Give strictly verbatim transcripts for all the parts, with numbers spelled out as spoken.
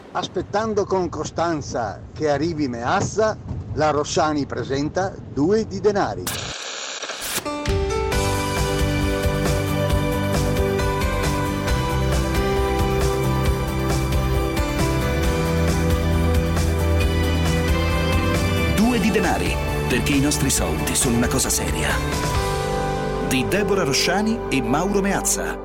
Aspettando con costanza che arrivi Meazza, la Rossani presenta Due di denari. Due di denari, perché i nostri soldi sono una cosa seria. Di Deborah Rossani e Mauro Meazza.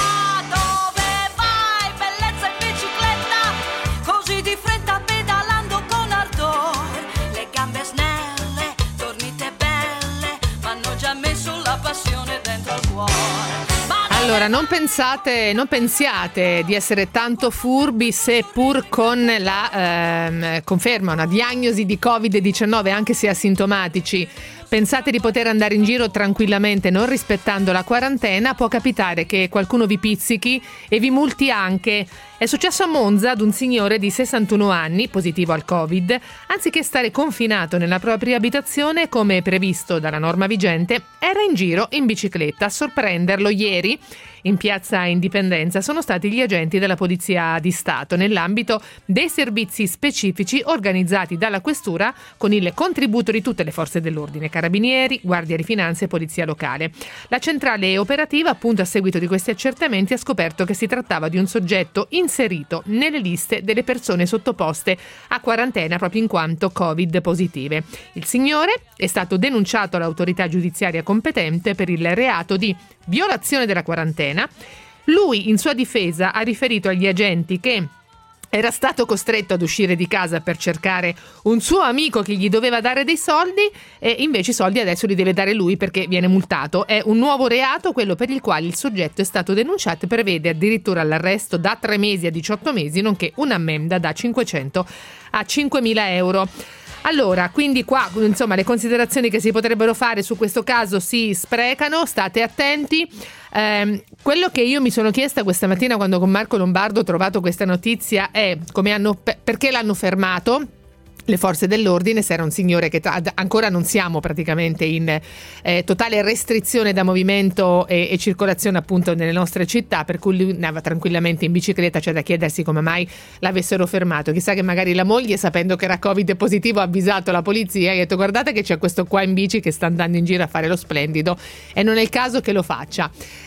Allora, non pensate, non pensiate di essere tanto furbi se pur con la ehm, conferma, una diagnosi di covid diciannove, anche se asintomatici, pensate di poter andare in giro tranquillamente non rispettando la quarantena, può capitare che qualcuno vi pizzichi e vi multi anche. È successo a Monza ad un signore di sessantuno anni, positivo al Covid, anziché stare confinato nella propria abitazione come previsto dalla norma vigente, era in giro in bicicletta. A sorprenderlo ieri in piazza Indipendenza sono stati gli agenti della Polizia di Stato nell'ambito dei servizi specifici organizzati dalla Questura con il contributo di tutte le forze dell'ordine, Carabinieri, Guardia di Finanza e Polizia Locale. La centrale operativa, appunto a seguito di questi accertamenti, ha scoperto che si trattava di un soggetto inserito nelle liste delle persone sottoposte a quarantena proprio in quanto Covid positive. Il signore è stato denunciato all'autorità giudiziaria competente per il reato di violazione della quarantena. Lui, in sua difesa, ha riferito agli agenti che era stato costretto ad uscire di casa per cercare un suo amico che gli doveva dare dei soldi e invece i soldi adesso li deve dare lui perché viene multato. È un nuovo reato, quello per il quale il soggetto è stato denunciato, e prevede addirittura l'arresto da tre mesi a diciotto mesi, nonché un'ammenda da cinquecento a cinquemila euro. Allora, quindi qua, insomma, le considerazioni che si potrebbero fare su questo caso si sprecano, state attenti. Eh, quello che io mi sono chiesta questa mattina quando con Marco Lombardo ho trovato questa notizia è come hanno, perché l'hanno fermato le forze dell'ordine, se era un signore che tra, ancora non siamo praticamente in eh, totale restrizione da movimento e, e circolazione appunto nelle nostre città, per cui lui andava tranquillamente in bicicletta. C'è da chiedersi come mai l'avessero fermato. Chissà che magari la moglie, sapendo che era Covid positivo, ha avvisato la polizia e ha detto: guardate che c'è questo qua in bici che sta andando in giro a fare lo splendido e non è il caso che lo faccia.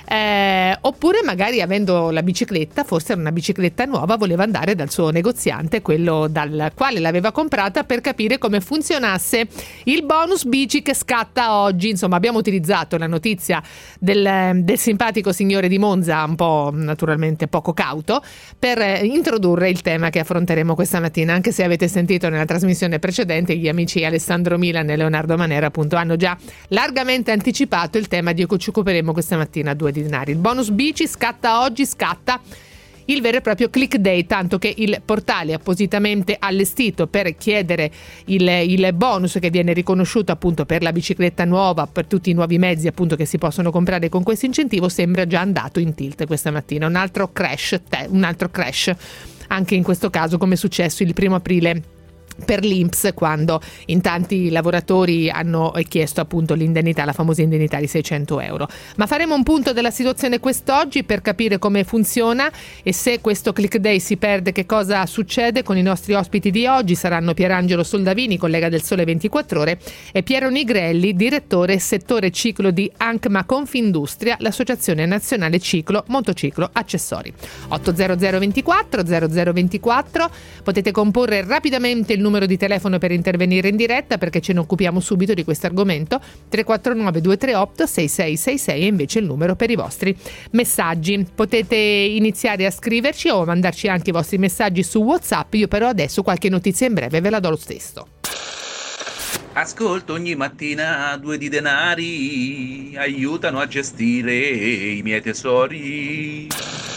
Eh, oppure magari, avendo la bicicletta, forse era una bicicletta nuova, voleva andare dal suo negoziante, quello dal quale l'aveva comprata, per capire come funzionasse il bonus bici che scatta oggi. Insomma, abbiamo utilizzato la notizia del, del simpatico signore di Monza, un po' naturalmente poco cauto, per introdurre il tema che affronteremo questa mattina, anche se avete sentito nella trasmissione precedente gli amici Alessandro Milan e Leonardo Manera appunto hanno già largamente anticipato il tema di cui ci occuperemo questa mattina a Due di denari. Il bonus bici scatta oggi, scatta il vero e proprio click day, tanto che il portale appositamente allestito per chiedere il, il bonus che viene riconosciuto appunto per la bicicletta nuova, per tutti i nuovi mezzi appunto che si possono comprare con questo incentivo, sembra già andato in tilt questa mattina. Un altro crash, un altro crash anche in questo caso, come è successo il primo aprile per l'I N P S, quando in tanti lavoratori hanno chiesto appunto l'indennità, la famosa indennità di seicento euro. Ma faremo un punto della situazione quest'oggi per capire come funziona e se questo click day si perde, che cosa succede. Con i nostri ospiti di oggi saranno Pierangelo Soldavini, collega del Sole ventiquattro Ore, e Piero Nigrelli, direttore settore ciclo di ANCMA Confindustria, l'associazione nazionale ciclo motociclo accessori. otto zero zero ventiquattro zero zero ventiquattro, potete comporre rapidamente il numero di telefono per intervenire in diretta, perché ce ne occupiamo subito di questo argomento. Tre quattro nove due tre otto sei sei sei sei è invece il numero per i vostri messaggi. Potete iniziare a scriverci o mandarci anche i vostri messaggi su WhatsApp. Io però adesso qualche notizia in breve ve la do lo stesso. Ascolto ogni mattina Due di denari, aiutano a gestire i miei tesori.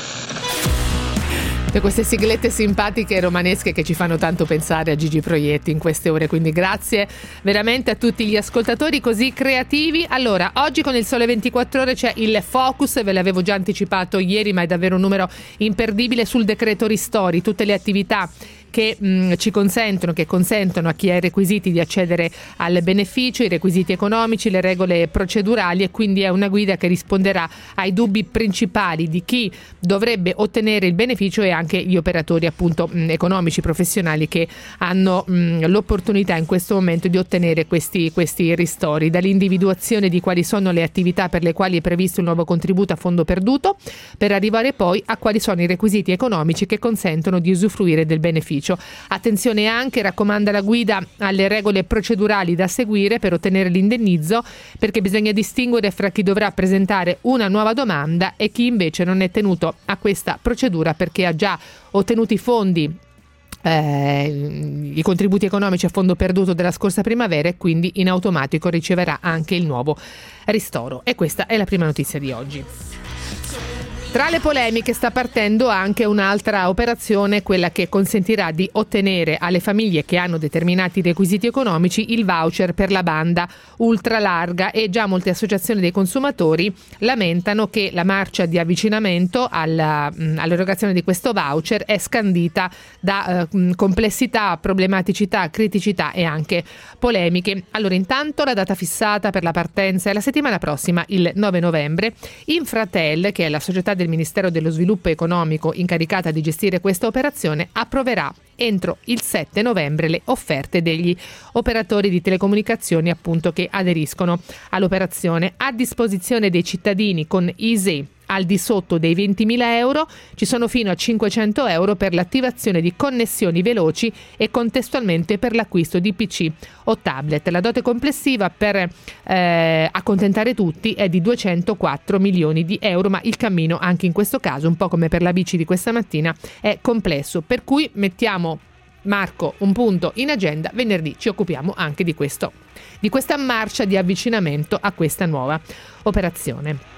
Tutte queste siglette simpatiche e romanesche che ci fanno tanto pensare a Gigi Proietti in queste ore, quindi grazie veramente a tutti gli ascoltatori così creativi. Allora, oggi con il Sole ventiquattro Ore c'è il focus, ve l'avevo già anticipato ieri, ma è davvero un numero imperdibile, sul decreto ristori, tutte le attività che mh, ci consentono, che consentono a chi ha i requisiti di accedere al beneficio, i requisiti economici, le regole procedurali, e quindi è una guida che risponderà ai dubbi principali di chi dovrebbe ottenere il beneficio e anche gli operatori appunto mh, economici, professionali che hanno mh, l'opportunità in questo momento di ottenere questi, questi ristori, dall'individuazione di quali sono le attività per le quali è previsto il nuovo contributo a fondo perduto, per arrivare poi a quali sono i requisiti economici che consentono di usufruire del beneficio. Attenzione anche, raccomanda la guida, alle regole procedurali da seguire per ottenere l'indennizzo, perché bisogna distinguere fra chi dovrà presentare una nuova domanda e chi invece non è tenuto a questa procedura perché ha già ottenuto i fondi, eh, i contributi economici a fondo perduto della scorsa primavera, e quindi in automatico riceverà anche il nuovo ristoro. E questa è la prima notizia di oggi. Tra le polemiche sta partendo anche un'altra operazione, quella che consentirà di ottenere alle famiglie che hanno determinati requisiti economici il voucher per la banda ultralarga, e già molte associazioni dei consumatori lamentano che la marcia di avvicinamento alla, all'erogazione di questo voucher è scandita da eh, complessità, problematicità, criticità e anche polemiche. Allora, intanto la data fissata per la partenza è la settimana prossima, il nove novembre. Infratel, che è la società del Ministero dello Sviluppo Economico incaricata di gestire questa operazione, approverà entro il sette novembre le offerte degli operatori di telecomunicazioni appunto che aderiscono all'operazione. A disposizione dei cittadini con I S E E al di sotto dei ventimila euro ci sono fino a cinquecento euro per l'attivazione di connessioni veloci e contestualmente per l'acquisto di P C o tablet. La dote complessiva per eh, accontentare tutti è di duecentoquattro milioni di euro, ma il cammino anche in questo caso, un po' come per la bici di questa mattina, è complesso, per cui mettiamo, Marco, un punto in agenda. Venerdì ci occupiamo anche di questo, di questa marcia di avvicinamento a questa nuova operazione.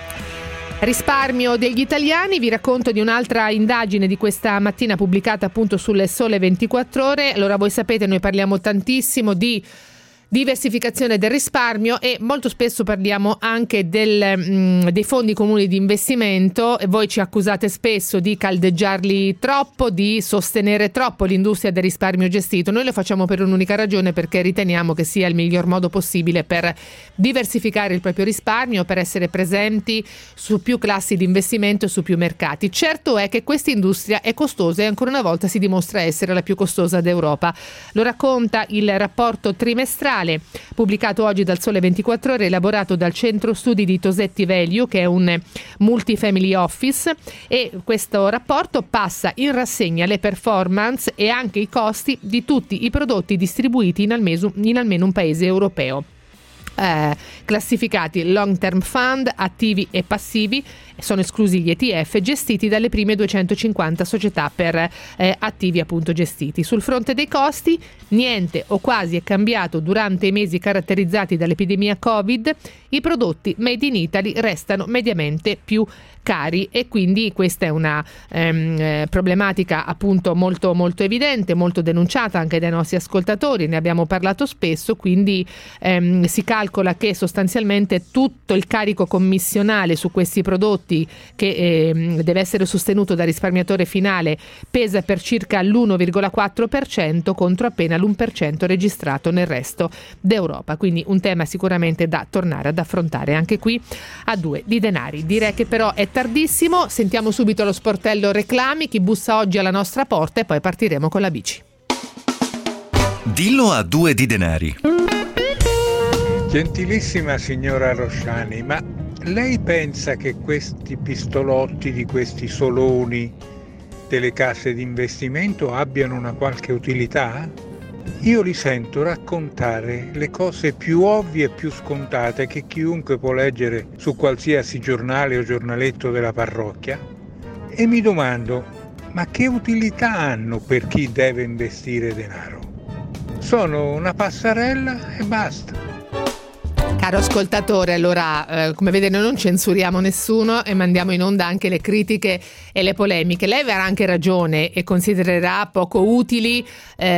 Risparmio degli italiani, vi racconto di un'altra indagine di questa mattina pubblicata appunto sulle Sole ventiquattro Ore. Allora, voi sapete, noi parliamo tantissimo di diversificazione del risparmio e molto spesso parliamo anche del, mh, dei fondi comuni di investimento, e voi ci accusate spesso di caldeggiarli troppo, di sostenere troppo l'industria del risparmio gestito. Noi lo facciamo per un'unica ragione, perché riteniamo che sia il miglior modo possibile per diversificare il proprio risparmio, per essere presenti su più classi di investimento e su più mercati. Certo è che questa industria è costosa e ancora una volta si dimostra essere la più costosa d'Europa. Lo racconta il rapporto trimestrale pubblicato oggi dal Sole ventiquattro Ore, elaborato dal centro studi di Tosetti Value, che è un multifamily office, e questo rapporto passa in rassegna le performance e anche i costi di tutti i prodotti distribuiti in almeno, in almeno un paese europeo. Eh, classificati long term fund, attivi e passivi, sono esclusi gli E T F, gestiti dalle prime duecentocinquanta società per eh, attivi appunto gestiti. Sul fronte dei costi, niente o quasi è cambiato durante i mesi caratterizzati dall'epidemia Covid. I prodotti made in Italy restano mediamente più cari, e quindi questa è una ehm, eh, problematica appunto molto molto evidente, molto denunciata anche dai nostri ascoltatori, ne abbiamo parlato spesso. Quindi ehm, si calcola che sostanzialmente tutto il carico commissionale su questi prodotti, che ehm, deve essere sostenuto dal risparmiatore finale, pesa per circa l'uno virgola quattro per cento contro appena l'uno per cento registrato nel resto d'Europa. Quindi un tema sicuramente da tornare ad affrontare anche qui a Due di Denari. Direi che però è tardissimo, sentiamo subito lo sportello reclami, chi bussa oggi alla nostra porta, e poi partiremo con la bici. Dillo a Due di Denari. Gentilissima signora Rosciani, ma lei pensa che questi pistolotti di questi soloni delle casse di investimento abbiano una qualche utilità? Io li sento raccontare le cose più ovvie e più scontate che chiunque può leggere su qualsiasi giornale o giornaletto della parrocchia, e mi domando, ma che utilità hanno per chi deve investire denaro? Sono una passerella e basta. Caro ascoltatore, allora, eh, come vede noi non censuriamo nessuno e mandiamo in onda anche le critiche e le polemiche. Lei avrà anche ragione e considererà poco utili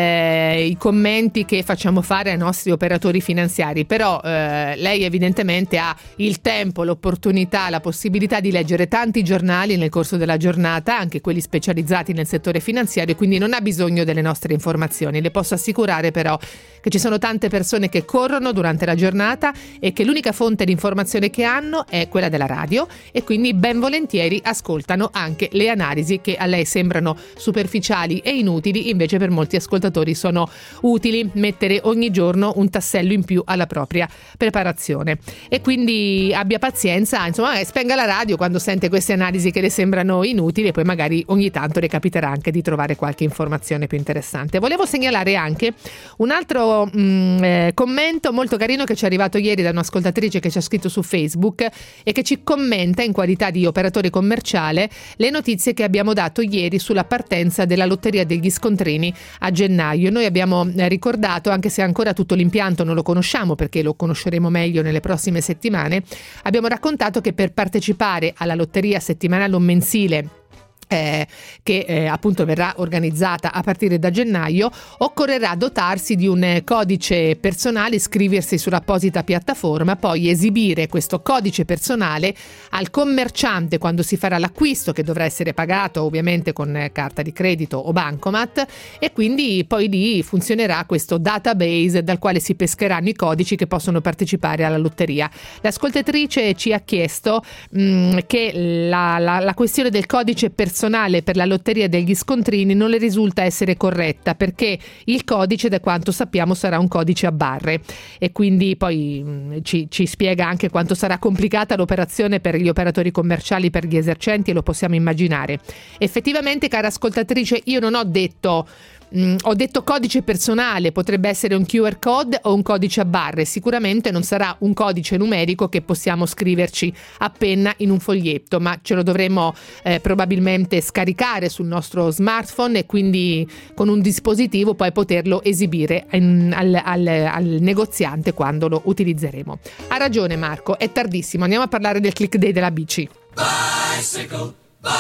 eh, i commenti che facciamo fare ai nostri operatori finanziari, però eh, lei evidentemente ha il tempo, l'opportunità, la possibilità di leggere tanti giornali nel corso della giornata, anche quelli specializzati nel settore finanziario, quindi non ha bisogno delle nostre informazioni. Le posso assicurare però che ci sono tante persone che corrono durante la giornata e che l'unica fonte di informazione che hanno è quella della radio, e quindi ben volentieri ascoltano anche le analisi che a lei sembrano superficiali e inutili, invece per molti ascoltatori sono utili, mettere ogni giorno un tassello in più alla propria preparazione. E quindi abbia pazienza, insomma, spenga la radio quando sente queste analisi che le sembrano inutili, e poi magari ogni tanto le capiterà anche di trovare qualche informazione più interessante. Volevo segnalare anche un altro mh, eh, commento molto carino che ci è arrivato ieri da un'ascoltatrice che ci ha scritto su Facebook e che ci commenta in qualità di operatore commerciale le notizie che abbiamo dato ieri sulla partenza della lotteria degli scontrini a gennaio. Noi abbiamo ricordato, anche se ancora tutto l'impianto non lo conosciamo perché lo conosceremo meglio nelle prossime settimane, abbiamo raccontato che per partecipare alla lotteria settimanale o mensile Eh, che eh, appunto verrà organizzata a partire da gennaio, occorrerà dotarsi di un eh, codice personale, iscriversi sull'apposita piattaforma, poi esibire questo codice personale al commerciante quando si farà l'acquisto, che dovrà essere pagato ovviamente con eh, carta di credito o bancomat, e quindi poi lì funzionerà questo database dal quale si pescheranno i codici che possono partecipare alla lotteria. L'ascoltatrice ci ha chiesto mh, che la, la, la questione del codice personale per la lotteria degli scontrini non le risulta essere corretta, perché il codice, da quanto sappiamo, sarà un codice a barre, e quindi poi mh, ci, ci spiega anche quanto sarà complicata l'operazione per gli operatori commerciali, per gli esercenti, e lo possiamo immaginare. Effettivamente, cara ascoltatrice, io non ho detto Mm, ho detto codice personale, potrebbe essere un Q R code o un codice a barre, sicuramente non sarà un codice numerico che possiamo scriverci a penna in un foglietto, ma ce lo dovremo eh, probabilmente scaricare sul nostro smartphone e quindi con un dispositivo poi poterlo esibire in, al, al, al negoziante quando lo utilizzeremo. Ha ragione Marco, è tardissimo, andiamo a parlare del click day della bici. Bicycle,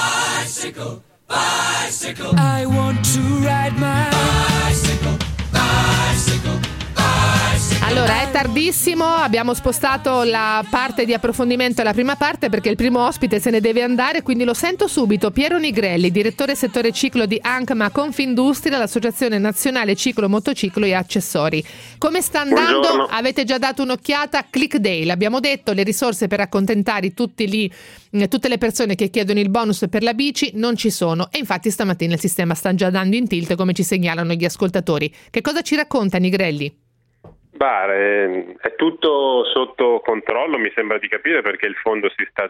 bicycle. Bicycle. I want to ride my bicycle, bicycle, bicycle. Allora è tardissimo, abbiamo spostato la parte di approfondimento alla prima parte perché il primo ospite se ne deve andare, quindi lo sento subito. Piero Nigrelli, direttore settore ciclo di ANCMA Confindustria, l'Associazione Nazionale Ciclo, Motociclo e Accessori. Come sta andando? Buongiorno. Avete già dato un'occhiata a Click Day, l'abbiamo detto, le risorse per accontentare tutti lì, tutte le persone che chiedono il bonus per la bici non ci sono, e infatti stamattina il sistema sta già dando in tilt, come ci segnalano gli ascoltatori. Che cosa ci racconta Nigrelli? Bah, è tutto sotto controllo, mi sembra di capire, perché il fondo si sta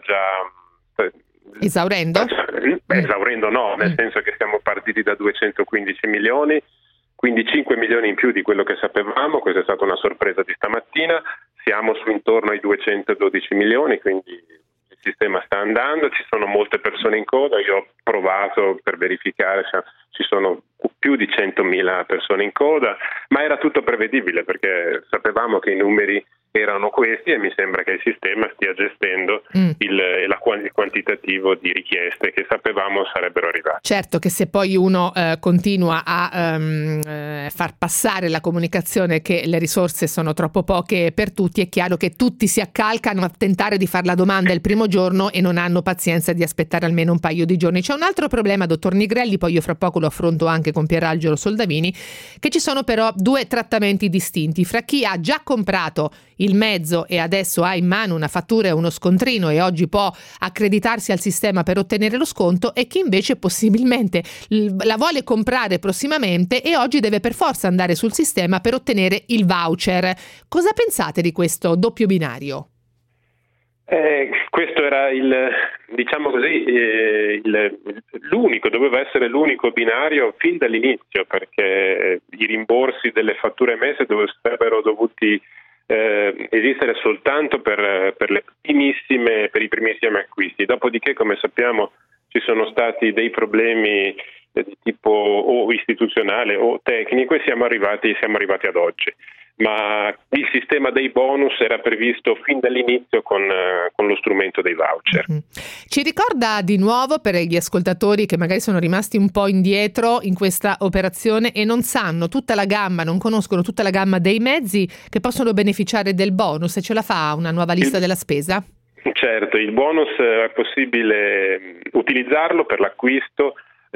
già esaurendo? Beh, esaurendo no, nel senso che siamo partiti da duecentoquindici milioni, quindi cinque milioni in più di quello che sapevamo. Questa è stata una sorpresa di stamattina. Siamo su intorno ai duecentododici milioni, quindi il sistema sta andando, ci sono molte persone in coda. Io ho provato per verificare, ci sono più di centomila persone in coda, ma era tutto prevedibile perché sapevamo che i numeri erano questi, e mi sembra che il sistema stia gestendo mm. il, la, il quantitativo di richieste che sapevamo sarebbero arrivate. Certo che se poi uno eh, continua a um, eh, far passare la comunicazione che le risorse sono troppo poche per tutti, è chiaro che tutti si accalcano a tentare di fare la domanda il primo giorno e non hanno pazienza di aspettare almeno un paio di giorni. C'è un altro problema, dottor Nigrelli, poi io fra poco lo affronto anche con Pierangelo Soldavini, che ci sono però due trattamenti distinti fra chi ha già comprato il mezzo e adesso ha in mano una fattura e uno scontrino e oggi può accreditarsi al sistema per ottenere lo sconto, e chi invece possibilmente la vuole comprare prossimamente e oggi deve per forza andare sul sistema per ottenere il voucher. Cosa pensate di questo doppio binario? Eh, questo era il, diciamo così, eh, il, l'unico, doveva essere l'unico binario fin dall'inizio, perché i rimborsi delle fatture emesse sarebbero dovuti eh, esistere soltanto per, per le primissime, per i primissimi acquisti. Dopodiché, come sappiamo, ci sono stati dei problemi di tipo o istituzionale o tecnico e siamo arrivati, siamo arrivati ad oggi. Ma il sistema dei bonus era previsto fin dall'inizio con, uh, con lo strumento dei voucher. Mm-hmm. Ci ricorda di nuovo, per gli ascoltatori che magari sono rimasti un po' indietro in questa operazione e non sanno tutta la gamma, non conoscono tutta la gamma dei mezzi che possono beneficiare del bonus, e ce la fa una nuova lista il... della spesa? Certo, il bonus è possibile utilizzarlo per l'acquisto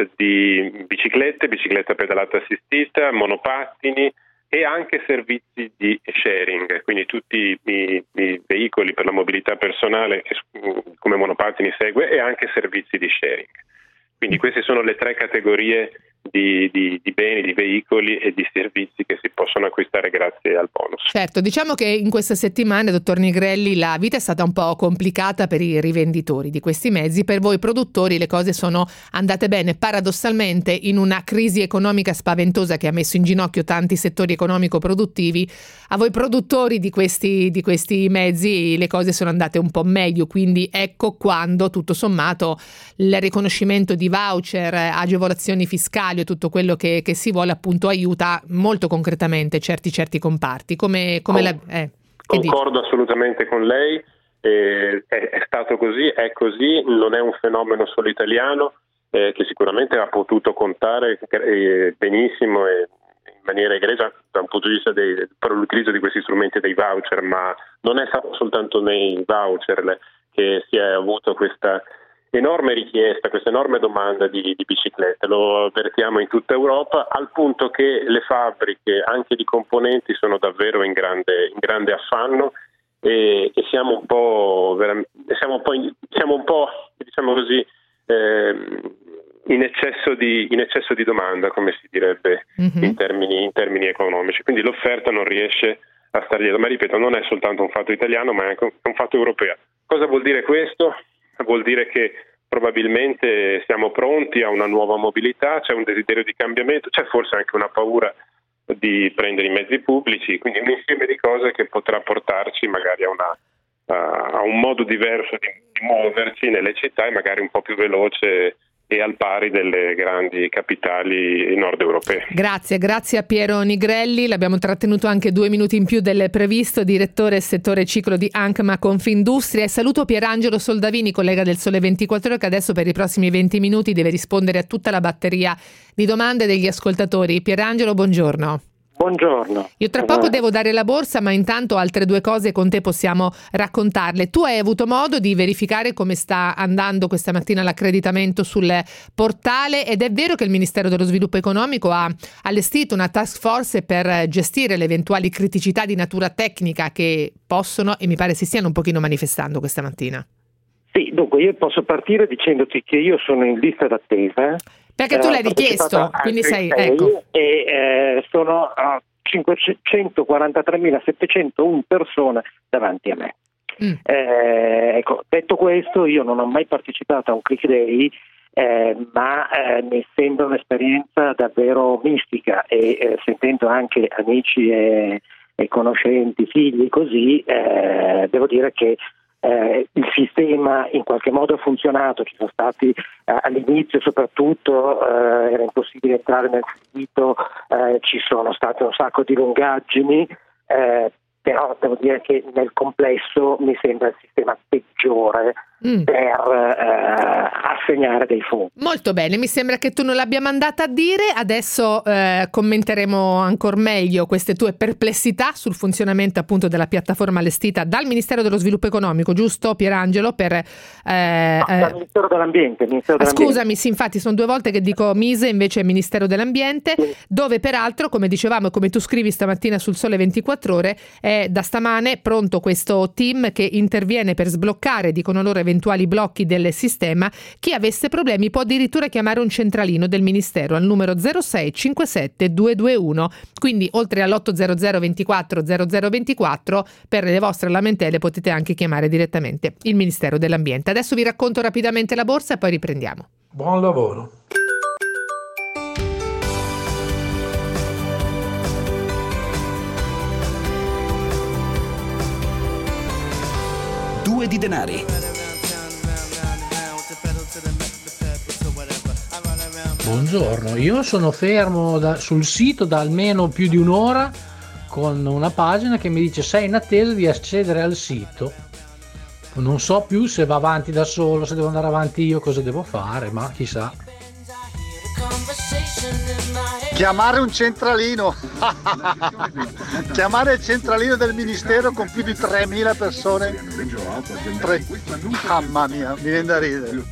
di biciclette, bicicletta pedalata assistita, monopattini e anche servizi di sharing, quindi tutti i, i veicoli per la mobilità personale che come monopattini segue, e anche servizi di sharing. Quindi queste sono le tre categorie di, di, di beni, di veicoli e di servizi che si possono acquistare grazie al bonus. Certo, diciamo che in queste settimane, dottor Nigrelli, la vita è stata un po' complicata per i rivenditori di questi mezzi. Per voi produttori le cose sono andate bene. Paradossalmente, in una crisi economica spaventosa che ha messo in ginocchio tanti settori economico-produttivi, a voi produttori di questi, di questi mezzi le cose sono andate un po' meglio. Quindi ecco quando, tutto sommato, il riconoscimento di voucher, agevolazioni fiscali e tutto quello che, che si vuole appunto aiuta molto concretamente certi certi comparti. Come, come Con, la, eh, concordo assolutamente con lei, eh, è, è stato così, è così, non è un fenomeno solo italiano, eh, che sicuramente ha potuto contare eh, benissimo e in maniera egregia da un punto di vista dei, per l'utilizzo di questi strumenti dei voucher, ma non è stato soltanto nei voucher che si è avuto questa enorme richiesta, questa enorme domanda di, di biciclette. Lo avvertiamo in tutta Europa, al punto che le fabbriche anche di componenti sono davvero in grande, in grande affanno e, e siamo un po' siamo un po', in, siamo un po' diciamo così eh, in eccesso di in eccesso di domanda, come si direbbe mm-hmm. in termini in termini economici. Quindi l'offerta non riesce a stare dietro. Ma ripeto, non è soltanto un fatto italiano, ma è anche un fatto europeo. Cosa vuol dire questo? Vuol dire che probabilmente siamo pronti a una nuova mobilità, c'è un desiderio di cambiamento, c'è forse anche una paura di prendere i mezzi pubblici, quindi un insieme di cose che potrà portarci magari a, una, a un modo diverso di, di muoverci nelle città e magari un po' più veloce e al pari delle grandi capitali nord europee. Grazie, grazie a Piero Nigrelli, l'abbiamo trattenuto anche due minuti in più del previsto, direttore settore ciclo di ANCMA Confindustria, e saluto Pierangelo Soldavini, collega del Sole ventiquattro Ore, che adesso per i prossimi venti minuti deve rispondere a tutta la batteria di domande degli ascoltatori. Pierangelo, buongiorno. Buongiorno. Io tra poco devo dare la borsa, ma intanto altre due cose con te possiamo raccontarle. Tu hai avuto modo di verificare come sta andando questa mattina l'accreditamento sul portale, ed è vero che il Ministero dello Sviluppo Economico ha allestito una task force per gestire le eventuali criticità di natura tecnica che possono, e mi pare si stiano un pochino manifestando questa mattina. Sì, dunque io posso partire dicendoti che io sono in lista d'attesa. Perché tu l'hai richiesto, quindi sei, ecco. E eh, sono uh, cinquecentoquarantatremilasettecentouno persone davanti a me. Mm. Eh, ecco, detto questo, io non ho mai partecipato a un Click Day, eh, ma eh, mi sembra un'esperienza davvero mistica, e eh, sentendo anche amici e, e conoscenti, figli così, eh, devo dire che Eh, il sistema in qualche modo ha funzionato. Ci sono stati eh, all'inizio soprattutto eh, era impossibile entrare nel sito, eh, ci sono state un sacco di lungaggini, eh, però devo dire che nel complesso mi sembra il sistema peggiore mm. per eh, assegnare dei fondi. Molto bene, mi sembra che tu non l'abbia mandata a dire. Adesso eh, commenteremo ancora meglio queste tue perplessità sul funzionamento appunto della piattaforma allestita dal Ministero dello Sviluppo Economico, giusto Pierangelo? Per, eh, no, dal eh, Ministero dell'Ambiente. Ministero ah, dell'Ambiente. Scusami, sì, infatti sono due volte che dico Mise, invece è Ministero dell'Ambiente, sì. Dove peraltro, come dicevamo e come tu scrivi stamattina sul Sole ventiquattro Ore, è da stamane pronto questo team che interviene per sbloccare, dicono loro, eventuali blocchi del sistema. Chi avesse problemi può addirittura chiamare un centralino del Ministero al numero zero sei cinquantasette duecentoventiuno. Quindi oltre all'ottocento ventiquattro zero zero ventiquattro per le vostre lamentele potete anche chiamare direttamente il Ministero dell'Ambiente. Adesso vi racconto rapidamente la borsa e poi riprendiamo. Buon lavoro. Due di denari. Buongiorno, io sono fermo da, sul sito da almeno più di un'ora con una pagina che mi dice sei in attesa di accedere al sito. Non so più se va avanti da solo, se devo andare avanti io, cosa devo fare, ma chissà. Chiamare un centralino. Chiamare il centralino del ministero con più di tremila persone. Tre... Mamma mia, mi viene da ridere.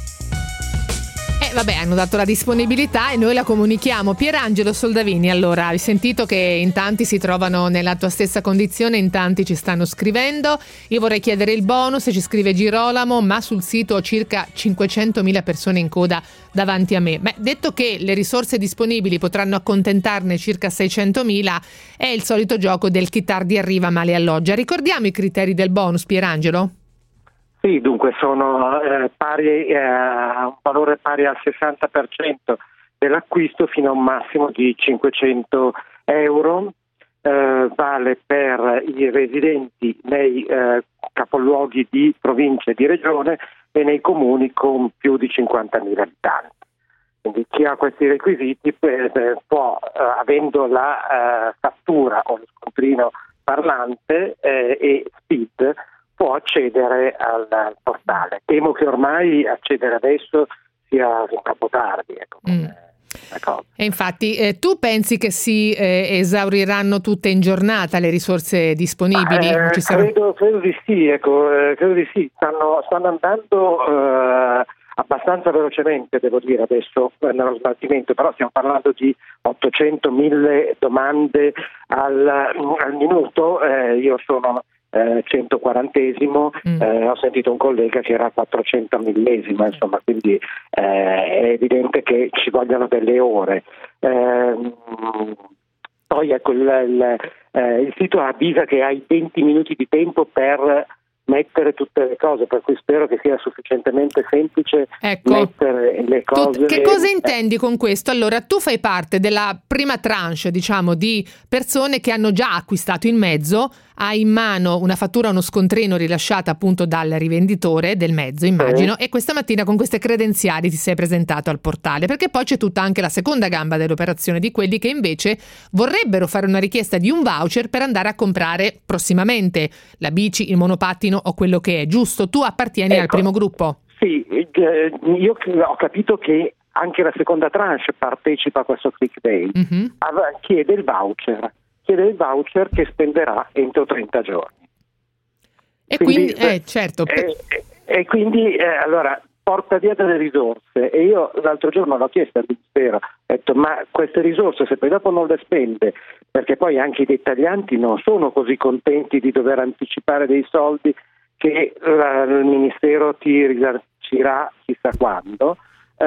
Eh, vabbè, hanno dato la disponibilità e noi la comunichiamo. Pierangelo Soldavini, allora, hai sentito che in tanti si trovano nella tua stessa condizione, in tanti ci stanno scrivendo. Io vorrei chiedere il bonus, ci scrive Girolamo, ma sul sito ho circa cinquecentomila persone in coda davanti a me. Beh, detto che le risorse disponibili potranno accontentarne circa seicentomila, è il solito gioco del chi tardi arriva male alloggia. Ricordiamo i criteri del bonus, Pierangelo? Sì, dunque sono eh, pari eh, a un valore pari al sessanta per cento dell'acquisto fino a un massimo di cinquecento euro, eh, vale per i residenti nei eh, capoluoghi di provincia e di regione e nei comuni con più di cinquantamila abitanti. Quindi chi ha questi requisiti eh, può, eh, avendo la eh, fattura o lo scontrino parlante eh, e S P I D, può accedere al, al portale. Temo che ormai accedere adesso sia un capo tardi. Ecco, mm. E infatti eh, tu pensi che si eh, esauriranno tutte in giornata le risorse disponibili? Eh, Ci sarà... credo, credo di sì, ecco, eh, credo di sì. Stanno, stanno andando eh, abbastanza velocemente, devo dire, adesso eh, nello smaltimento, però stiamo parlando di ottocento mille domande al, al minuto. Eh, io sono Eh, centoquarantesimo, mm. eh, ho sentito un collega che era quattrocento millesima, insomma, quindi eh, è evidente che ci vogliono delle ore. Eh, poi ecco, il, il, eh, il sito avvisa che hai venti minuti di tempo per mettere tutte le cose, per cui spero che sia sufficientemente semplice ecco. mettere le cose. Tu, che cosa intendi con questo? Allora, tu fai parte della prima tranche, diciamo, di persone che hanno già acquistato il mezzo, hai in mano una fattura, uno scontrino rilasciata appunto dal rivenditore del mezzo, immagino, sì. E questa mattina con queste credenziali ti sei presentato al portale, perché poi c'è tutta anche la seconda gamba dell'operazione di quelli che invece vorrebbero fare una richiesta di un voucher per andare a comprare prossimamente la bici, il monopattino o quello che è, giusto? Tu appartieni ecco, al primo gruppo? Sì, eh, io ho capito che anche la seconda tranche partecipa a questo click day, mm-hmm. chiede il voucher. chiede il voucher che spenderà entro trenta giorni. E quindi, quindi eh, certo. E, e, e quindi eh, allora porta via delle risorse, e io l'altro giorno l'ho chiesto al Ministero, ho detto ma queste risorse se poi dopo non le spende, perché poi anche i dettaglianti non sono così contenti di dover anticipare dei soldi che la, il Ministero ti risarcirà chissà quando,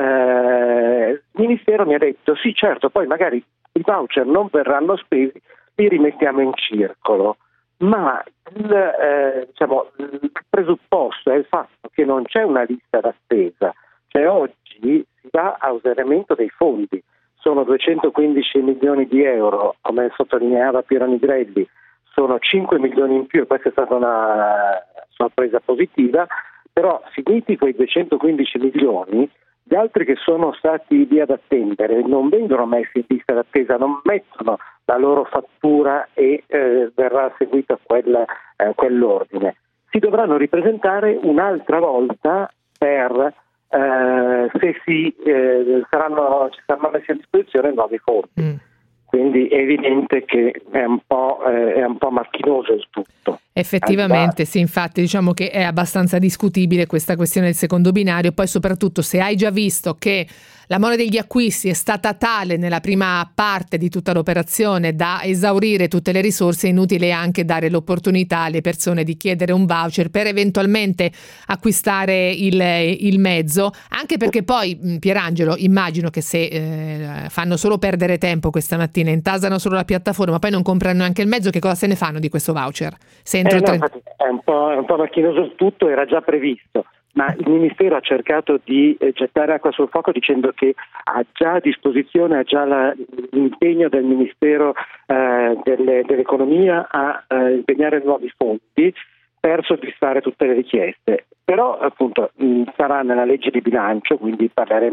eh, il Ministero mi ha detto sì certo, poi magari i voucher non verranno spesi, li rimettiamo in circolo, ma il, eh, diciamo, il presupposto è il fatto che non c'è una lista da spesa, cioè oggi si va a useramento dei fondi, sono duecentoquindici milioni di euro, come sottolineava Piero Nigrelli, sono cinque milioni in più, e questa è stata una sorpresa positiva, però finiti quei duecentoquindici milioni, gli altri che sono stati lì ad attendere non vengono messi in lista d'attesa, non mettono la loro fattura e eh, verrà seguita quella, eh, quell'ordine. Si dovranno ripresentare un'altra volta per eh, se si eh, saranno, ci saranno messi a disposizione nuovi fondi. Mm. Quindi è evidente che è un po', eh, è un po' macchinoso il tutto. Effettivamente, sì, infatti diciamo che è abbastanza discutibile questa questione del secondo binario, poi soprattutto se hai già visto che la mole degli acquisti è stata tale nella prima parte di tutta l'operazione da esaurire tutte le risorse, è inutile anche dare l'opportunità alle persone di chiedere un voucher per eventualmente acquistare il, il mezzo, anche perché poi Pierangelo, immagino che se eh, fanno solo perdere tempo questa mattina, intasano solo la piattaforma, poi non comprano neanche il mezzo, che cosa se ne fanno di questo voucher? Se Eh, no, è, un po', è un po' macchinoso il tutto, era già previsto, ma il Ministero ha cercato di eh, gettare acqua sul fuoco dicendo che ha già a disposizione, ha già la, l'impegno del Ministero eh, delle, dell'Economia a eh, impegnare nuovi fondi per soddisfare tutte le richieste, però appunto mh, sarà nella legge di bilancio, quindi parleremo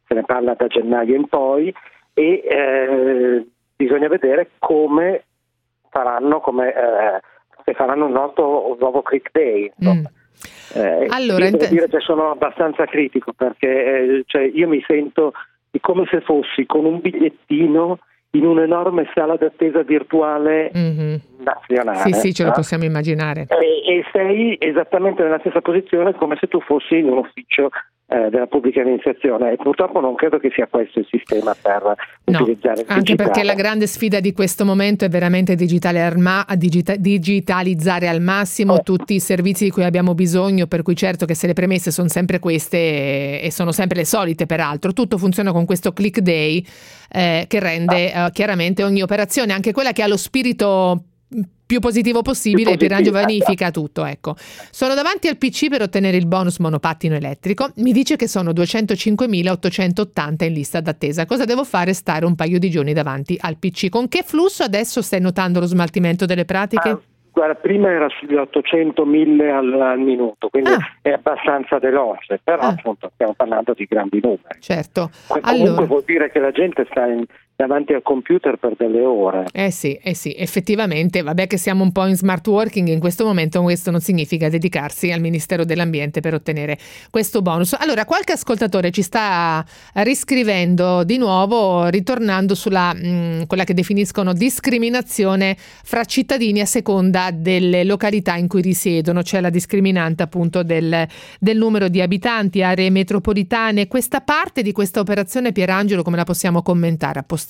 se ne parla da gennaio in poi, e eh, bisogna vedere come faranno, come eh, se faranno un, noto, un nuovo click day. Mm. Eh, allora, io devo int- dire che sono abbastanza critico, perché eh, cioè, io mi sento come se fossi con un bigliettino in un'enorme sala d'attesa virtuale mm-hmm. nazionale. Sì, sì, ce lo no? possiamo immaginare. E, e sei esattamente nella stessa posizione come se tu fossi in un ufficio eh, della pubblica amministrazione, e purtroppo non credo che sia questo il sistema per no, utilizzare il anche digitale. Perché la grande sfida di questo momento è veramente digitale arma- digita- digitalizzare al massimo oh. tutti i servizi di cui abbiamo bisogno, per cui certo che se le premesse sono sempre queste e, e sono sempre le solite, peraltro tutto funziona con questo click day eh, che rende eh, chiaramente ogni operazione, anche quella che ha lo spirito più positivo possibile, e Pierangelo vanifica tutto. Ecco, sono davanti al P C per ottenere il bonus monopattino elettrico, mi dice che sono duecentocinquemilaottocentottanta in lista d'attesa. Cosa devo fare? Stare un paio di giorni davanti al P C. Con che flusso adesso stai notando lo smaltimento delle pratiche? Ah, guarda, prima era sugli ottocento-mille al, al minuto, quindi ah. è abbastanza veloce, però ah. appunto stiamo parlando di grandi numeri. Certo. Comunque allora. vuol dire che la gente sta in, davanti al computer per delle ore. Eh sì, eh sì, effettivamente, vabbè che siamo un po' in smart working in questo momento, questo non significa dedicarsi al Ministero dell'Ambiente per ottenere questo bonus. Allora, qualche ascoltatore ci sta riscrivendo di nuovo, ritornando sulla mh, quella che definiscono discriminazione fra cittadini a seconda delle località in cui risiedono. C'è la discriminante appunto del, del numero di abitanti, aree metropolitane. Questa parte di questa operazione, Pierangelo, come la possiamo commentare a posteriori?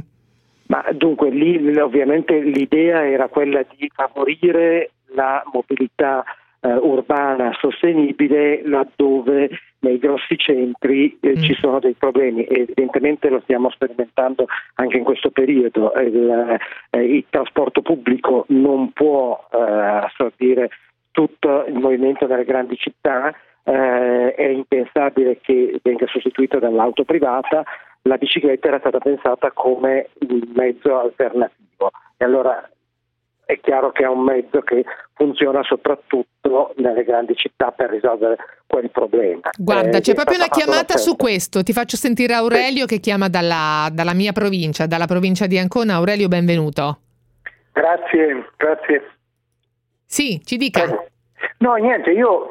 Ma dunque lì ovviamente l'idea era quella di favorire la mobilità eh, urbana sostenibile laddove nei grossi centri eh, mm. ci sono dei problemi, e evidentemente lo stiamo sperimentando anche in questo periodo. Il, eh, il trasporto pubblico non può eh, assorbire tutto il movimento nelle grandi città, eh, è impensabile che venga sostituito dall'auto privata. La bicicletta era stata pensata come un mezzo alternativo, e allora è chiaro che è un mezzo che funziona soprattutto nelle grandi città per risolvere quel problema. Guarda, eh, c'è proprio una chiamata una su questo, ti faccio sentire Aurelio sì. che chiama dalla, dalla mia provincia, dalla provincia di Ancona. Aurelio, benvenuto. Grazie, grazie. Sì, ci dica. No, niente, io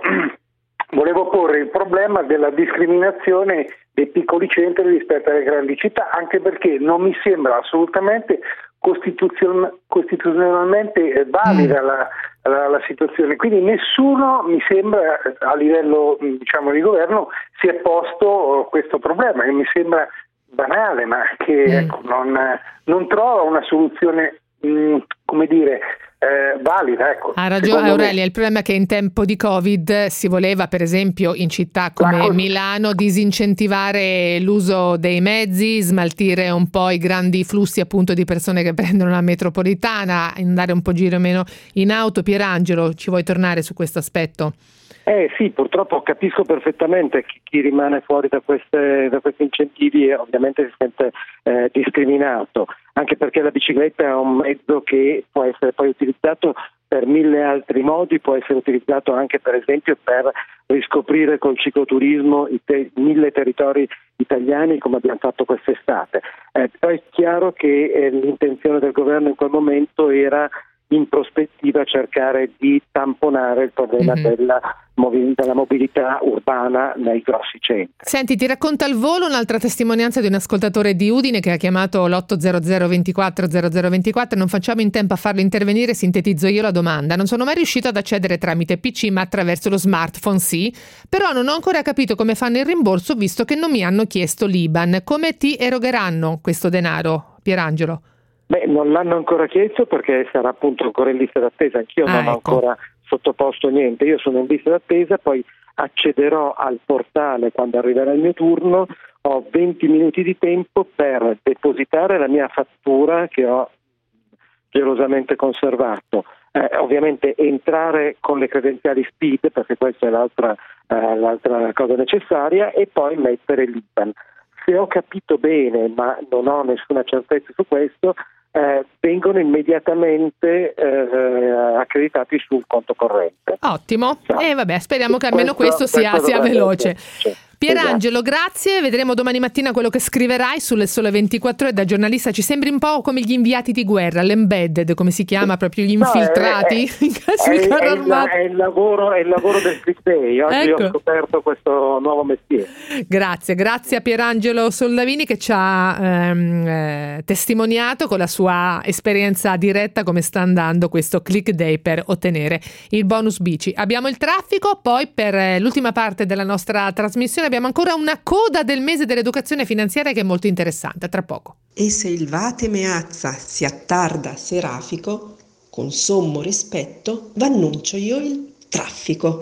volevo porre il problema della discriminazione dei piccoli centri rispetto alle grandi città, anche perché non mi sembra assolutamente costituzion- costituzionalmente valida mm. la, la, la situazione. Quindi nessuno, mi sembra, a livello diciamo di governo si è posto questo problema, che mi sembra banale, ma che mm. ecco, non, non trova una soluzione mh, come dire Eh, valida, ecco. Ha ragione Aurelia, il problema è che in tempo di Covid si voleva, per esempio in città come cosa... Milano, disincentivare l'uso dei mezzi, smaltire un po' i grandi flussi appunto di persone che prendono la metropolitana, andare un po' giro meno in auto. Pierangelo, ci vuoi tornare su questo aspetto? Eh sì, purtroppo capisco perfettamente chi, chi rimane fuori da, queste, da questi incentivi e ovviamente si sente eh, discriminato, anche perché la bicicletta è un mezzo che può essere poi utilizzato per mille altri modi, può essere utilizzato anche per esempio per riscoprire col cicloturismo i te- mille territori italiani come abbiamo fatto quest'estate. Eh, però è chiaro che eh, l'intenzione del governo in quel momento era in prospettiva cercare di tamponare il problema mm-hmm. della, mobil- della mobilità urbana nei grossi centri. Senti, ti racconta al volo un'altra testimonianza di un ascoltatore di Udine che ha chiamato l'otto zero zero ventiquattro zero zero ventiquattro. Non facciamo in tempo a farlo intervenire, sintetizzo io la domanda. Non sono mai riuscito ad accedere tramite P C, ma attraverso lo smartphone sì, però non ho ancora capito come fanno il rimborso, visto che non mi hanno chiesto l'I B A N. Come ti erogheranno questo denaro, Pierangelo? Beh, non l'hanno ancora chiesto perché sarà appunto ancora in lista d'attesa. Anch'io ah, non ecco. ho ancora sottoposto niente. Io sono in lista d'attesa, poi accederò al portale quando arriverà il mio turno. Ho venti minuti di tempo per depositare la mia fattura che ho gelosamente conservato. Eh, ovviamente entrare con le credenziali S P I D, perché questa è l'altra, eh, l'altra cosa necessaria, e poi mettere l'I B A N. Se ho capito bene, ma non ho nessuna certezza su questo, Eh, vengono immediatamente eh, accreditati sul conto corrente. Ottimo, e eh, vabbè, speriamo che almeno questo, questo sia, questo sia veloce. Pierangelo, esatto. Grazie, vedremo domani mattina quello che scriverai sulle Sole ventiquattro Ore. Da giornalista ci sembri un po' come gli inviati di guerra, l'embedded, come si chiama, proprio gli infiltrati. No, è, è, è, è, il, è, il lavoro, è il lavoro del Click Day. Oggi ecco. Ho scoperto questo nuovo mestiere. Grazie, grazie a Pierangelo Soldavini che ci ha ehm, eh, testimoniato con la sua esperienza diretta come sta andando questo Click Day per ottenere il bonus bici. Abbiamo il traffico, poi per eh, l'ultima parte della nostra trasmissione abbiamo ancora una coda del mese dell'educazione finanziaria che è molto interessante, tra poco. E se il Vate Meazza si attarda serafico, con sommo rispetto v'annuncio io il traffico.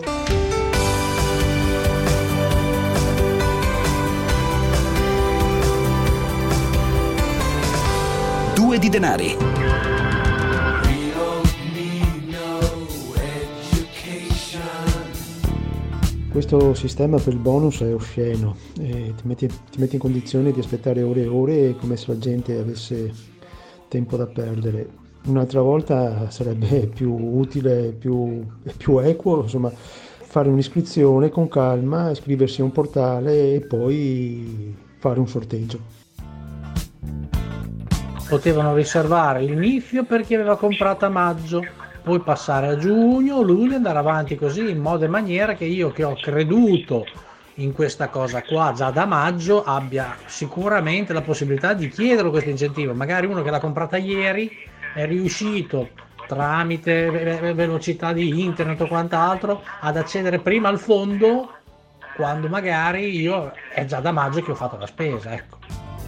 Due di denari. Questo sistema per il bonus è osceno, e ti metti, ti metti in condizione di aspettare ore e ore come se la gente avesse tempo da perdere. Un'altra volta sarebbe più utile, più, più equo, insomma, fare un'iscrizione con calma, iscriversi a un portale e poi fare un sorteggio. Potevano riservare il Niffio per chi aveva comprato a maggio, poi passare a giugno, luglio e andare avanti così, in modo e maniera che io che ho creduto in questa cosa qua già da maggio abbia sicuramente la possibilità di chiedere questo incentivo. Magari uno che l'ha comprata ieri è riuscito tramite ve- velocità di internet o quant'altro ad accedere prima al fondo, quando magari io è già da maggio che ho fatto la spesa, ecco.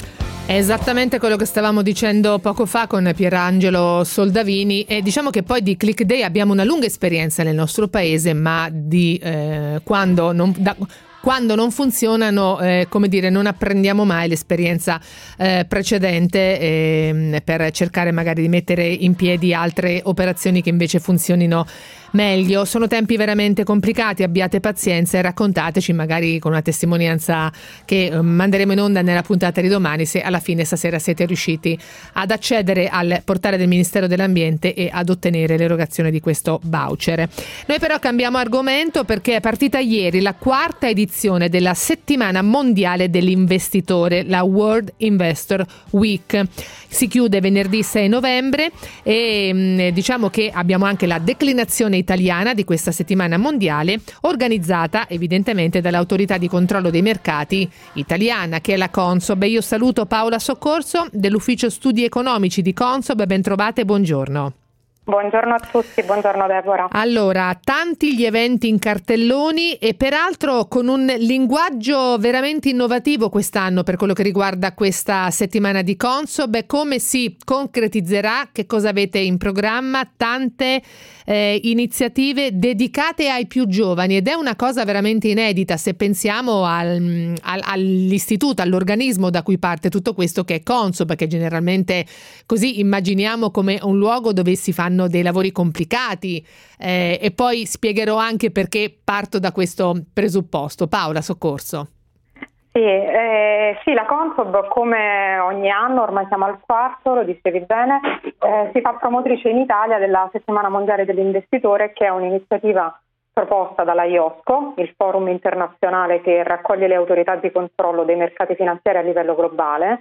È esattamente quello che stavamo dicendo poco fa con Pierangelo Soldavini, e diciamo che poi di Click Day abbiamo una lunga esperienza nel nostro paese, ma di eh, quando non da, quando non funzionano, eh, come dire, non apprendiamo mai l'esperienza eh, precedente eh, per cercare magari di mettere in piedi altre operazioni che invece funzionino meglio. Sono tempi veramente complicati, abbiate pazienza e raccontateci magari con una testimonianza che eh, manderemo in onda nella puntata di domani se alla fine stasera siete riusciti ad accedere al portale del Ministero dell'Ambiente e ad ottenere l'erogazione di questo voucher. Noi però cambiamo argomento perché è partita ieri la quarta edizione della settimana mondiale dell'investitore, la World Investor Week. Si chiude venerdì sei novembre e mh, diciamo che abbiamo anche la declinazione italiana di questa settimana mondiale, organizzata evidentemente dall'autorità di controllo dei mercati italiana, che è la Consob. Io saluto Paola Soccorso dell'ufficio studi economici di Consob, ben trovate, buongiorno. Buongiorno a tutti, buongiorno Deborah. Allora, tanti gli eventi in cartelloni e peraltro con un linguaggio veramente innovativo quest'anno per quello che riguarda questa settimana di Consob. Come si concretizzerà? Che cosa avete in programma? Tante eh, iniziative dedicate ai più giovani ed è una cosa veramente inedita se pensiamo al, al, all'istituto, all'organismo da cui parte tutto questo che è Consob, che generalmente così immaginiamo come un luogo dove si fanno dei lavori complicati eh, e poi spiegherò anche perché parto da questo presupposto. Paola Soccorso. Sì, eh, sì, la Consob come ogni anno, ormai siamo al quarto, lo dicevi bene, eh, si fa promotrice in Italia della Settimana Mondiale dell'Investitore, che è un'iniziativa proposta dalla I O S C O, il forum internazionale che raccoglie le autorità di controllo dei mercati finanziari a livello globale.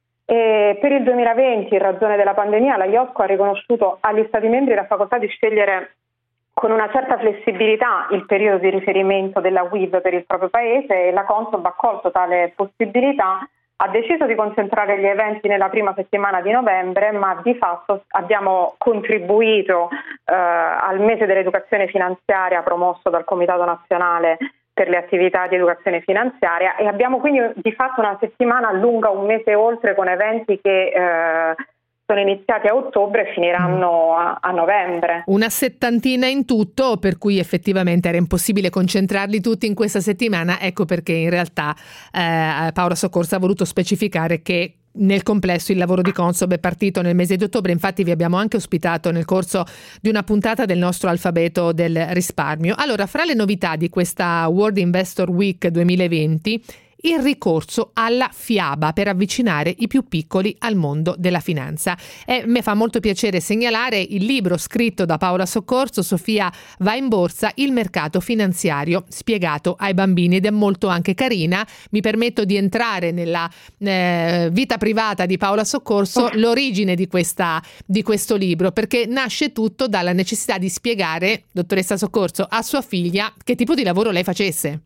E per il duemilaventi, in ragione della pandemia, la I O S C O ha riconosciuto agli Stati membri la facoltà di scegliere con una certa flessibilità il periodo di riferimento della W I V per il proprio paese, e la Consob ha colto tale possibilità, ha deciso di concentrare gli eventi nella prima settimana di novembre, ma di fatto abbiamo contribuito eh, al mese dell'educazione finanziaria promosso dal Comitato Nazionale per le attività di educazione finanziaria, e abbiamo quindi di fatto una settimana lunga, un mese oltre, con eventi che eh, sono iniziati a ottobre e finiranno a, a novembre. Una settantina in tutto, per cui effettivamente era impossibile concentrarli tutti in questa settimana. Ecco perché in realtà eh, Paola Soccorso ha voluto specificare che nel complesso il lavoro di Consob è partito nel mese di ottobre. Infatti vi abbiamo anche ospitato nel corso di una puntata del nostro alfabeto del risparmio. Allora, fra le novità di questa World Investor Week duemilaventi, il ricorso alla fiaba per avvicinare i più piccoli al mondo della finanza. E mi fa molto piacere segnalare il libro scritto da Paola Soccorso, Sofia va in borsa, il mercato finanziario spiegato ai bambini, ed è molto anche carina. Mi permetto di entrare nella eh, vita privata di Paola Soccorso, l'origine di questa di questo libro, perché nasce tutto dalla necessità di spiegare, dottoressa Soccorso, a sua figlia che tipo di lavoro lei facesse.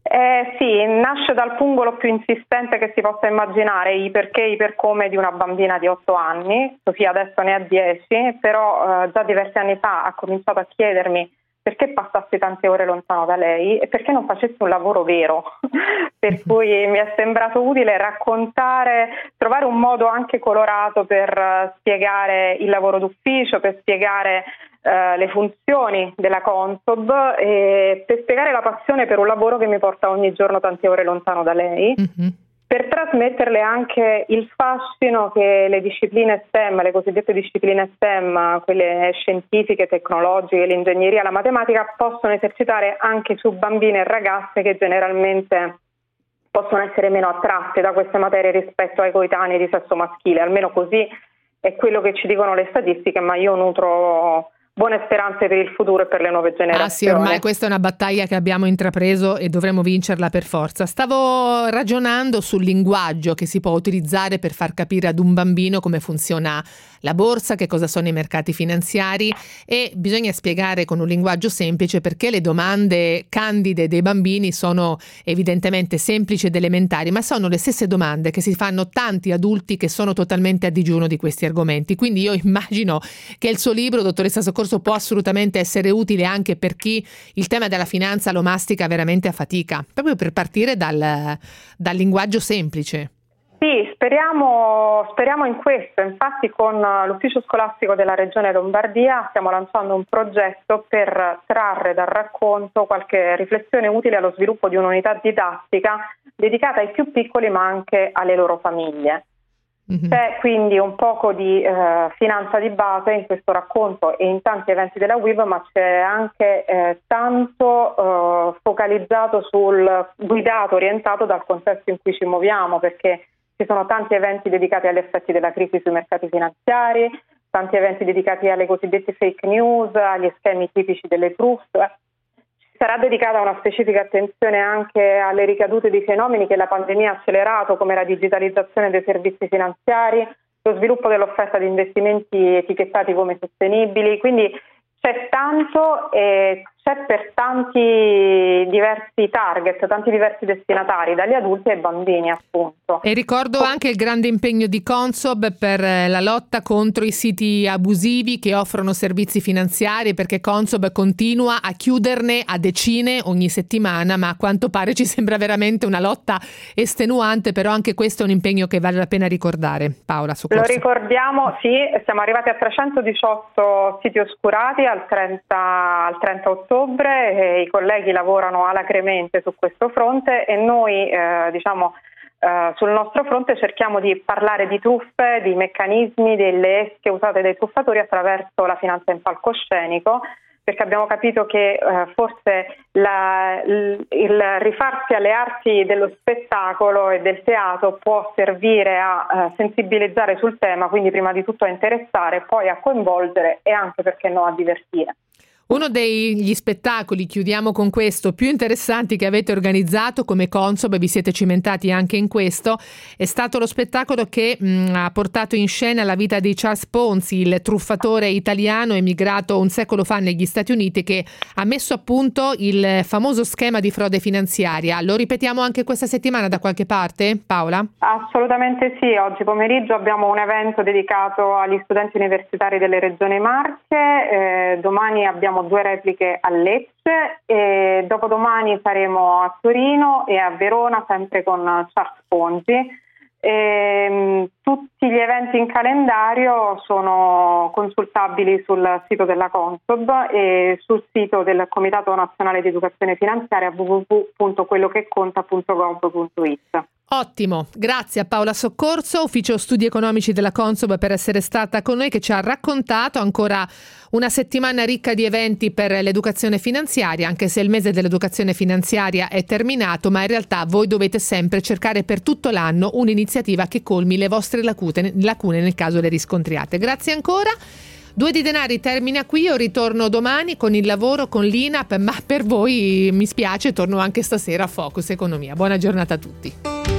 Eh sì, nasce dal pungolo più insistente che si possa immaginare, i perché e i per come di una bambina di otto anni. Sofia adesso ne ha dieci, però eh, già diversi anni fa ha cominciato a chiedermi perché passassi tante ore lontano da lei e perché non facessi un lavoro vero. Per cui mi è sembrato utile raccontare, trovare un modo anche colorato per spiegare il lavoro d'ufficio, per spiegare uh, le funzioni della Consob e per spiegare la passione per un lavoro che mi porta ogni giorno tante ore lontano da lei. Mm-hmm. Per trasmetterle anche il fascino che le discipline STEM, le cosiddette discipline STEM, quelle scientifiche, tecnologiche, l'ingegneria, la matematica, possono esercitare anche su bambine e ragazze che generalmente possono essere meno attratte da queste materie rispetto ai coetanei di sesso maschile. Almeno così è quello che ci dicono le statistiche, ma io nutro buone speranze per il futuro e per le nuove generazioni. Ah sì, ormai questa è una battaglia che abbiamo intrapreso e dovremo vincerla per forza. Stavo ragionando sul linguaggio che si può utilizzare per far capire ad un bambino come funziona la borsa, che cosa sono i mercati finanziari, e bisogna spiegare con un linguaggio semplice perché le domande candide dei bambini sono evidentemente semplici ed elementari, ma sono le stesse domande che si fanno tanti adulti che sono totalmente a digiuno di questi argomenti. Quindi io immagino che il suo libro, dottoressa Soccorso, può assolutamente essere utile anche per chi il tema della finanza lo mastica veramente a fatica, proprio per partire dal, dal linguaggio semplice. Sì, speriamo, speriamo in questo. Infatti con l'ufficio scolastico della Regione Lombardia stiamo lanciando un progetto per trarre dal racconto qualche riflessione utile allo sviluppo di un'unità didattica dedicata ai più piccoli ma anche alle loro famiglie. Mm-hmm. C'è quindi un poco di eh, finanza di base in questo racconto e in tanti eventi della W I V, ma c'è anche eh, tanto eh, focalizzato sul guidato, orientato dal contesto in cui ci muoviamo, perché ci sono tanti eventi dedicati agli effetti della crisi sui mercati finanziari, tanti eventi dedicati alle cosiddette fake news, agli schemi tipici delle truffe. Ci sarà dedicata una specifica attenzione anche alle ricadute di fenomeni che la pandemia ha accelerato, come la digitalizzazione dei servizi finanziari, lo sviluppo dell'offerta di investimenti etichettati come sostenibili. Quindi c'è tanto e c'è per tanti diversi target, tanti diversi destinatari, dagli adulti ai bambini appunto. E ricordo anche il grande impegno di Consob per la lotta contro i siti abusivi che offrono servizi finanziari, perché Consob continua a chiuderne a decine ogni settimana, ma a quanto pare ci sembra veramente una lotta estenuante, però anche questo è un impegno che vale la pena ricordare. Paola Soccorso. Lo ricordiamo, sì, siamo arrivati a trecentodiciotto siti oscurati al trenta, al trenta ottobre. E i colleghi lavorano alacremente su questo fronte e noi eh, diciamo eh, sul nostro fronte cerchiamo di parlare di truffe, di meccanismi, delle esche usate dai truffatori attraverso la finanza in palcoscenico, perché abbiamo capito che eh, forse la, il, il rifarsi alle arti dello spettacolo e del teatro può servire a eh, sensibilizzare sul tema, quindi prima di tutto a interessare, poi a coinvolgere e anche, perché no, a divertire. Uno degli spettacoli, chiudiamo con questo, più interessanti che avete organizzato come Consob, e vi siete cimentati anche in questo, è stato lo spettacolo che mh, ha portato in scena la vita di Charles Ponzi, il truffatore italiano emigrato un secolo fa negli Stati Uniti, che ha messo a punto il famoso schema di frode finanziaria. Lo ripetiamo anche questa settimana da qualche parte, Paola? Assolutamente sì, oggi pomeriggio abbiamo un evento dedicato agli studenti universitari delle Regioni Marche, eh, domani abbiamo due repliche a Lecce e dopodomani saremo a Torino e a Verona sempre con Charles Ponzi. E, tutti gli eventi in calendario sono consultabili sul sito della Consob e sul sito del Comitato Nazionale di Educazione Finanziaria w w w punto quello che conta punto gov punto it. Ottimo, grazie a Paola Soccorso, Ufficio Studi Economici della Consob, per essere stata con noi, che ci ha raccontato ancora una settimana ricca di eventi per l'educazione finanziaria, anche se il mese dell'educazione finanziaria è terminato, ma in realtà voi dovete sempre cercare per tutto l'anno un'iniziativa che colmi le vostre lacune, lacune nel caso le riscontriate. Grazie ancora. Due di denari termina qui, io ritorno domani con il lavoro, con l'I N A P, ma per voi mi spiace, torno anche stasera a Focus Economia. Buona giornata a tutti.